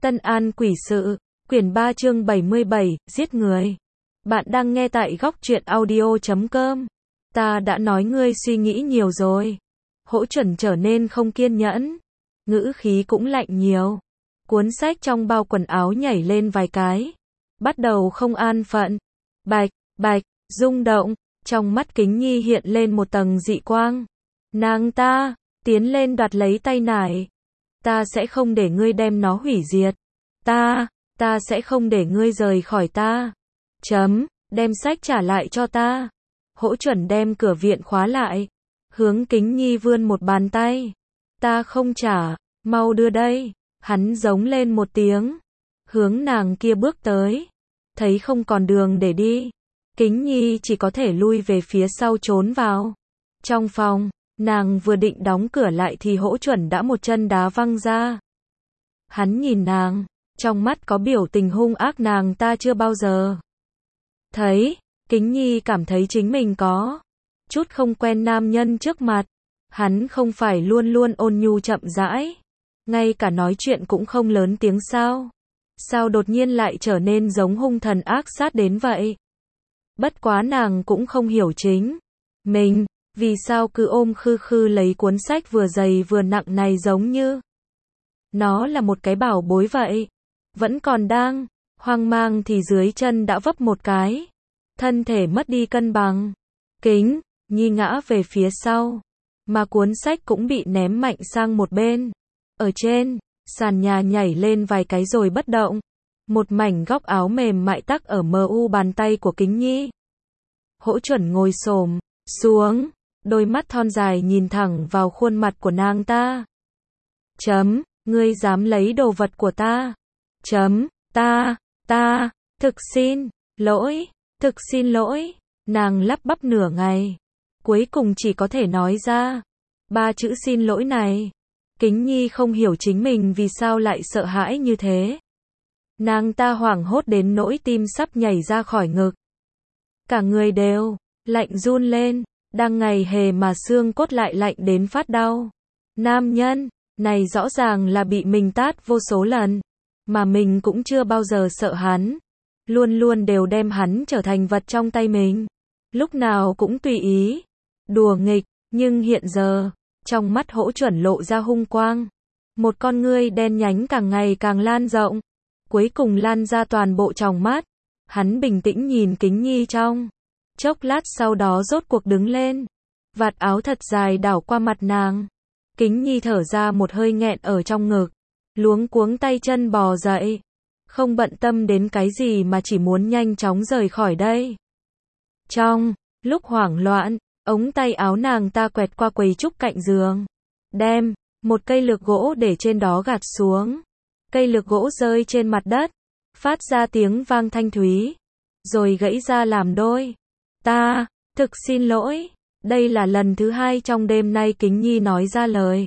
Tân An Quỷ Sự, quyển 3 chương 77, giết người. Bạn đang nghe tại góc truyện audio.com. Ta đã nói ngươi suy nghĩ nhiều rồi. Hỗ Chuẩn trở nên không kiên nhẫn. Ngữ khí cũng lạnh nhiều. Cuốn sách trong bao quần áo nhảy lên vài cái. Bắt đầu không an phận. Bạch, bạch, rung động. Trong mắt Kính Nhi hiện lên một tầng dị quang. Nàng ta, tiến lên đoạt lấy tay nải. Ta sẽ không để ngươi đem nó hủy diệt. Ta sẽ không để ngươi rời khỏi ta. Đem sách trả lại cho ta. Hỗ Chuẩn đem cửa viện khóa lại. Hướng Kính Nhi vươn một bàn tay. Ta không trả, mau đưa đây. Hắn giống lên một tiếng. Hướng nàng kia bước tới. Thấy không còn đường để đi. Kính Nhi chỉ có thể lui về phía sau trốn vào. Trong phòng, nàng vừa định đóng cửa lại thì Hỗ Chuẩn đã một chân đá văng ra. Hắn nhìn nàng, trong mắt có biểu tình hung ác nàng ta chưa bao giờ thấy. Kính Nhi cảm thấy chính mình có chút không quen nam nhân trước mặt. Hắn không phải luôn luôn ôn nhu chậm rãi, ngay cả nói chuyện cũng không lớn tiếng sao? Sao đột nhiên lại trở nên giống hung thần ác sát đến vậy? Bất quá nàng cũng không hiểu chính mình, vì sao cứ ôm khư khư lấy cuốn sách vừa dày vừa nặng này giống như nó là một cái bảo bối vậy. Vẫn còn đang hoang mang thì dưới chân đã vấp một cái. Thân thể mất đi cân bằng. Kính Nhi ngã về phía sau. Mà cuốn sách cũng bị ném mạnh sang một bên. Ở trên sàn nhà nhảy lên vài cái rồi bất động. Một mảnh góc áo mềm mại tắc ở mu bàn tay của Kính Nhi. Hỗ Chuẩn ngồi xổm xuống. Đôi mắt thon dài nhìn thẳng vào khuôn mặt của nàng ta. Ngươi dám lấy đồ vật của ta? Thực xin lỗi. Nàng lắp bắp nửa ngày. Cuối cùng chỉ có thể nói ra 3 chữ xin lỗi này. Kính Nhi không hiểu chính mình vì sao lại sợ hãi như thế. Nàng ta hoảng hốt đến nỗi tim sắp nhảy ra khỏi ngực. Cả người đều lạnh run lên. Đang ngày hè mà xương cốt lại lạnh đến phát đau. Nam nhân này rõ ràng là bị mình tát vô số lần. Mà mình cũng chưa bao giờ sợ hắn. Luôn luôn đều đem hắn trở thành vật trong tay mình. Lúc nào cũng tùy ý đùa nghịch. Nhưng hiện giờ, trong mắt Hỗ Chuẩn lộ ra hung quang. Một con ngươi đen nhánh càng ngày càng lan rộng. Cuối cùng lan ra toàn bộ tròng mắt. Hắn bình tĩnh nhìn Kính Nhi trong chốc lát, sau đó rốt cuộc đứng lên. Vạt áo thật dài đảo qua mặt nàng. Kính Nhi thở ra một hơi nghẹn ở trong ngực. Luống cuống tay chân bò dậy. Không bận tâm đến cái gì mà chỉ muốn nhanh chóng rời khỏi đây. Trong lúc hoảng loạn, ống tay áo nàng ta quẹt qua quầy trúc cạnh giường. Đem một cây lược gỗ để trên đó gạt xuống. Cây lược gỗ rơi trên mặt đất. Phát ra tiếng vang thanh thúy. Rồi gãy ra làm đôi. Ta thực xin lỗi. Đây là lần thứ 2 trong đêm nay Kính Nhi nói ra lời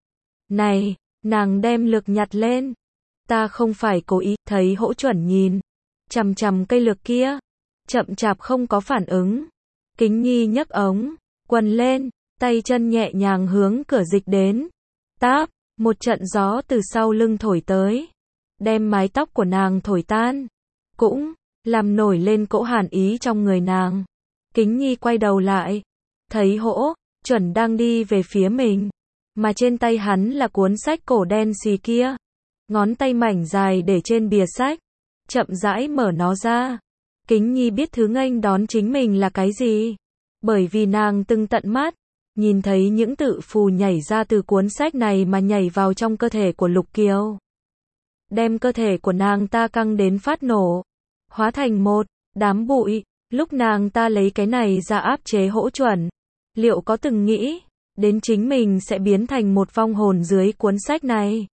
này. Nàng đem lược nhặt lên. Ta không phải cố ý. Thấy Hỗ Chuẩn nhìn chằm chằm cây lược kia, chậm chạp không có phản ứng. Kính Nhi nhấc ống quần lên, tay chân nhẹ nhàng hướng cửa dịch đến. Táp, một trận gió từ sau lưng thổi tới, đem mái tóc của nàng thổi tan, cũng làm nổi lên cỗ hàn ý trong người nàng. Kính Nhi quay đầu lại, thấy Hỗ Chuẩn đang đi về phía mình, mà trên tay hắn là cuốn sách cổ đen xì kia. Ngón tay mảnh dài để trên bìa sách, chậm rãi mở nó ra. Kính Nhi biết thứ nghênh đón chính mình là cái gì, bởi vì nàng từng tận mắt nhìn thấy những tự phù nhảy ra từ cuốn sách này mà nhảy vào trong cơ thể của Lục Kiều, đem cơ thể của nàng ta căng đến phát nổ, hóa thành một đám bụi. Lúc nàng ta lấy cái này ra áp chế Hỗ Chuẩn, liệu có từng nghĩ đến chính mình sẽ biến thành một vong hồn dưới cuốn sách này?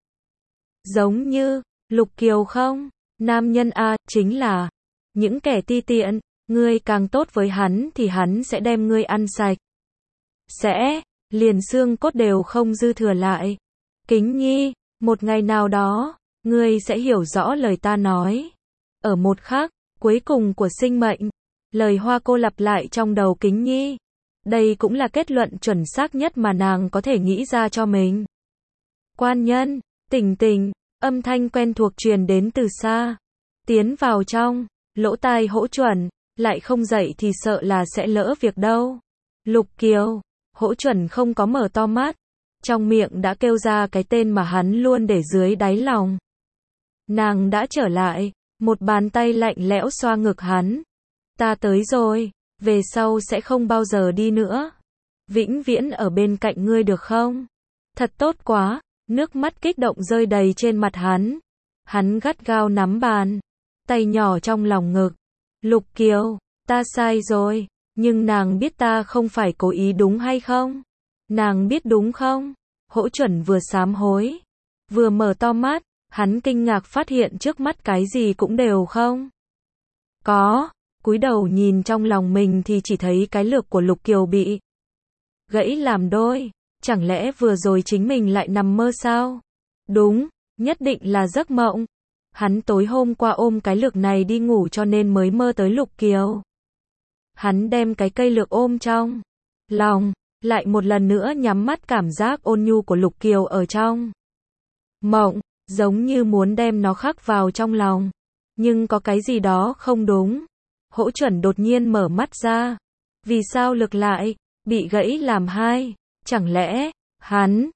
Giống như Lục Kiều không? Nam nhân a, chính là những kẻ ti tiện. Ngươi càng tốt với hắn thì hắn sẽ đem ngươi ăn sạch. Liền xương cốt đều không dư thừa lại. Kính Nhi, một ngày nào đó, ngươi sẽ hiểu rõ lời ta nói. Ở một khắc cuối cùng của sinh mệnh, lời Hoa Cô lặp lại trong đầu Kính Nhi. Đây cũng là kết luận chuẩn xác nhất mà nàng có thể nghĩ ra cho mình. Quan nhân, Tình Tình, Âm thanh quen thuộc truyền đến từ xa. Tiến vào trong, lỗ tai Hỗ Chuẩn, lại không dậy thì sợ là sẽ lỡ việc đâu. Lục Kiều, Hỗ Chuẩn không có mở to mắt. Trong miệng đã kêu ra cái tên mà hắn luôn để dưới đáy lòng. Nàng đã trở lại, một bàn tay lạnh lẽo xoa ngực hắn. Ta tới rồi, về sau sẽ không bao giờ đi nữa. Vĩnh viễn ở bên cạnh ngươi được không? Thật tốt quá, nước mắt kích động rơi đầy trên mặt hắn. Hắn gắt gao nắm bàn, tay nhỏ trong lòng ngực. Lục Kiều, ta sai rồi, nhưng nàng biết ta không phải cố ý đúng hay không? Nàng biết đúng không? Hỗ Chuẩn vừa sám hối, vừa mở to mắt, hắn kinh ngạc phát hiện trước mắt cái gì cũng đều không có, cúi đầu nhìn trong lòng mình thì chỉ thấy cái lược của Lục Kiều bị gãy làm đôi, chẳng lẽ vừa rồi chính mình lại nằm mơ sao? Đúng, nhất định là giấc mộng. Hắn tối hôm qua ôm cái lược này đi ngủ cho nên mới mơ tới Lục Kiều. Hắn đem cái cây lược ôm trong lòng, lại một lần nữa nhắm mắt cảm giác ôn nhu của Lục Kiều ở trong mộng, giống như muốn đem nó khắc vào trong lòng. Nhưng có cái gì đó không đúng. Hỗ Chuẩn đột nhiên mở mắt ra. Vì sao lược lại bị gãy làm hai? Chẳng lẽ hắn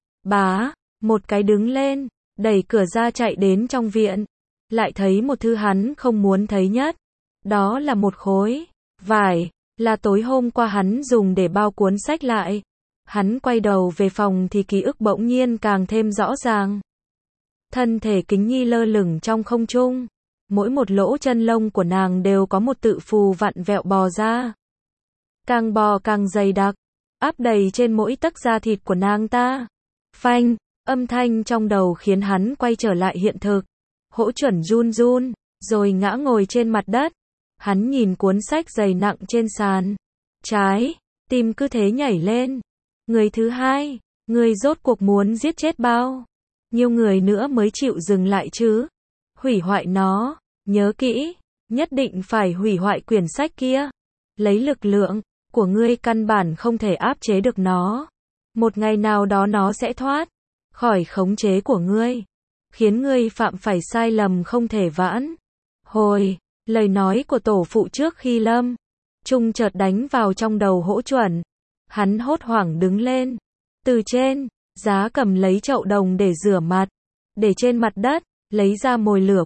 một cái đứng lên, đẩy cửa ra chạy đến trong viện, lại thấy một thứ hắn không muốn thấy nhất. Đó là một khối vải, là tối hôm qua hắn dùng để bao cuốn sách lại. Hắn quay đầu về phòng thì ký ức bỗng nhiên càng thêm rõ ràng. Thân thể Kính Nhi lơ lửng trong không trung, mỗi một lỗ chân lông của nàng đều có một tự phù vặn vẹo bò ra. Càng bò càng dày đặc, áp đầy trên mỗi tấc da thịt của nàng ta. Phanh, âm thanh trong đầu khiến hắn quay trở lại hiện thực. Hỗ Chuẩn run run, rồi ngã ngồi trên mặt đất. Hắn nhìn cuốn sách dày nặng trên sàn. Trái tim cứ thế nhảy lên. Người thứ hai, người rốt cuộc muốn giết chết bao nhiêu người nữa mới chịu dừng lại chứ? Hủy hoại nó, nhớ kỹ, nhất định phải hủy hoại quyển sách kia. Lấy lực lượng của ngươi căn bản không thể áp chế được nó. Một ngày nào đó nó sẽ thoát khỏi khống chế của ngươi, khiến ngươi phạm phải sai lầm không thể vãn hồi. Lời nói của tổ phụ trước khi lâm chung chợt đánh vào trong đầu Hỗ Chuẩn. Hắn hốt hoảng đứng lên, từ trên giá cầm lấy chậu đồng để rửa mặt, để trên mặt đất, lấy ra mồi lửa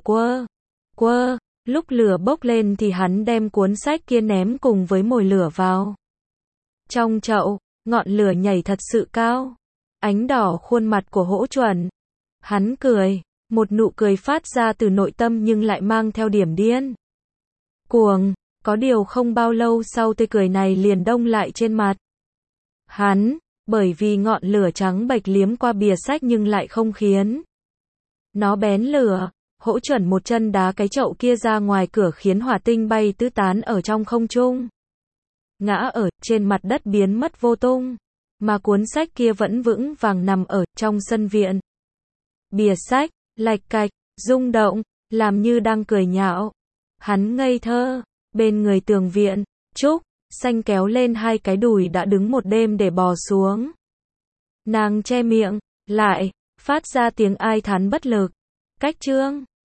quơ. Lúc lửa bốc lên thì hắn đem cuốn sách kia ném cùng với mồi lửa vào trong chậu. Ngọn lửa nhảy thật sự cao, ánh đỏ khuôn mặt của Hỗ Chuẩn. Hắn cười, một nụ cười phát ra từ nội tâm nhưng lại mang theo điểm điên cuồng. Có điều không bao lâu sau tươi cười này liền đông lại trên mặt hắn, bởi vì ngọn lửa trắng bệch liếm qua bìa sách nhưng lại không khiến nó bén lửa. Hỗ Chuẩn một chân đá cái chậu kia ra ngoài cửa khiến hỏa tinh bay tứ tán ở trong không trung, ngã ở trên mặt đất biến mất vô tung, mà cuốn sách kia vẫn vững vàng nằm ở trong sân viện. Bìa sách lạch cạch rung động, làm như đang cười nhạo. Hắn ngây thơ, bên người tường viện, Trúc Xanh kéo lên hai cái đùi đã đứng một đêm để bò xuống. Nàng che miệng lại, phát ra tiếng ai thán bất lực. Cách chương